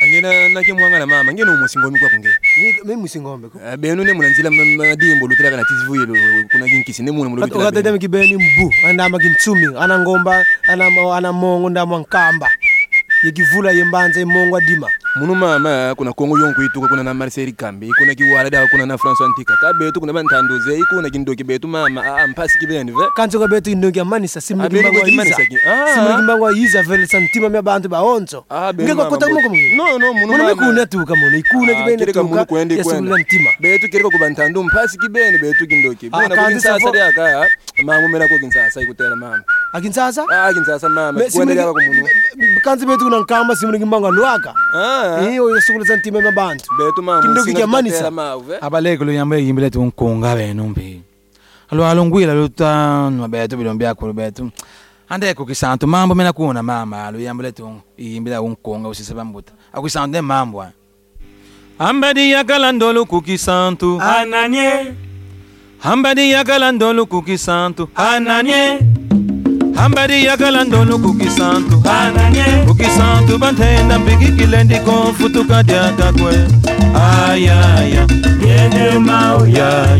angena nake mwanga mama ngene umusingomi kwa kunge mimi musingombe ko benu ne mulanzila madimbo lutela kana tizivuyelo kuna kinkisi ne muna mulobitela ukata demi kibeni mbu andama kintsumi ana ngomba ana mongo ndama nkamba yekivula yembanza imongo adima munu mama kuna kongo yonku ituka kuna na Marcel Kambi kuna kiwala da kuna na François Antika kabetu kuna bantandoze kuna kindoki betu mama mpasi kibeni ve kanzo kabetu indoki amanisa simikimbango yiza vele santima mya bantu baonzo ngeko kota muko no munu mekuna tuka munu ikuna kibeni tuka yasubula ntima betu kiriko kubantando mpasi kibeni betu kindoki bona kunsasa yaka mama mera ko kinsasa ikutela mama akinsasa mama kwendele yako munu kanzo betu kuna nkamba simikimbango lwaka iyo yasubula santima mya bantu betu mama kindoki kyamanisa abaleke lo yambe yimbele tunkonga beno mbi alongwila lutano betu bilombya ko betu andeko kisanto mambo mena kuona mama lo yambele tu yimbela unkonga usisabambuta akusanto mambo ambadi yakalandolo kukisanto ananye ambadi yakalandolo kukisanto ananye ambadi yakalandolo kukisanto ananye kukisanto bantenda bikikilendi konfutuka dyakakwe ayaya ngene mau ya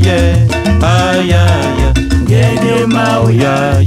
ayaya ngene mau ya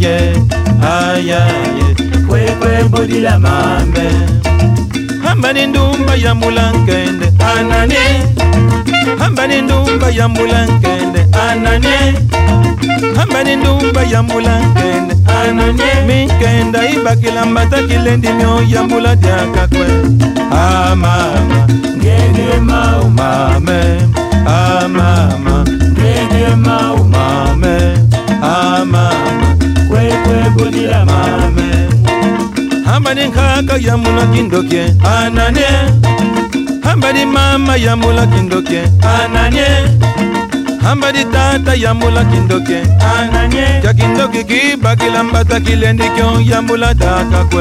ayaya kwe bodila mambe hambani ndumba ya mulankende ananye hambani ndumba ya mulankende ananye hambani ndumba ya mulankende ananye minkenda ibakila mbatakilendi myo ya mula dyakakwe mama ngene mau mame mama ngene mau mame mama kwe bodila mambe hambani nkaka ya mula kindoke ananye hambani mama ya mula kindoke ananye hambani tata ya mula kindoke ananye ya kindoke kibakila mbata kilendi kyo ya mula dakakwe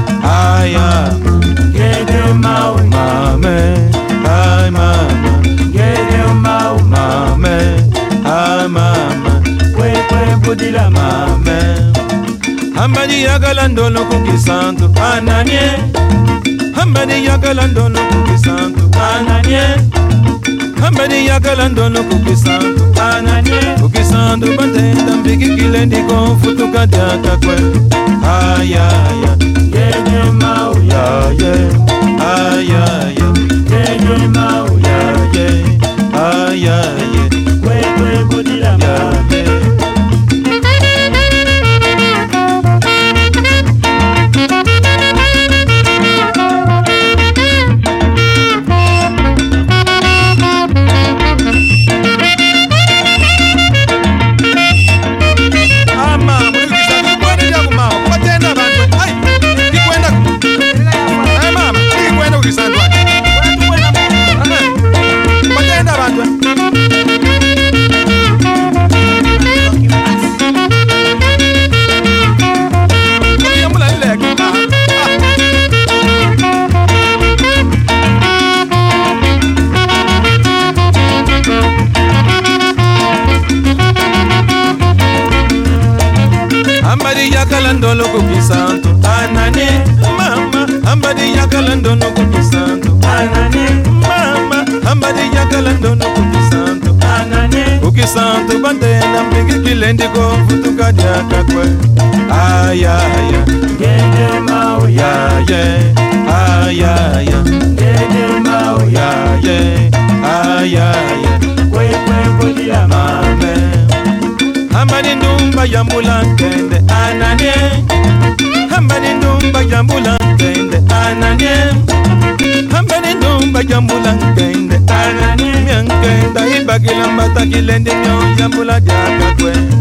aya ngene mau mame ay mama ngene mau mame ay mama kwe bodila mambe hambani yakalandolo kukisanto ananye hambani yakalandolo kukisanto ananye hambani yakalandolo kukisanto ananye kukisanto bantenda mbikikilendi konfutuka dyakakwe ayaya ngene mau ayaya ngene mau ayaya kwe bodila mambe hambadi yakalandolo kukisanto anane mama hambadi yakalandolo kukisanto ananye mama hambadi yakalandolo kukisanto ananye kukisanto bantenda mbikikilendi konfutuka dyakakwe ayaya ngene mau ayaya ngene mau ayaya kwe bodila mambe hambani ndumba ya mulankende ananye hambani ndumba ya mulankende ananye hambani ndumba ya mulankende ananye myankenda ibakila mbatakilendi myo ya mula dyakakwe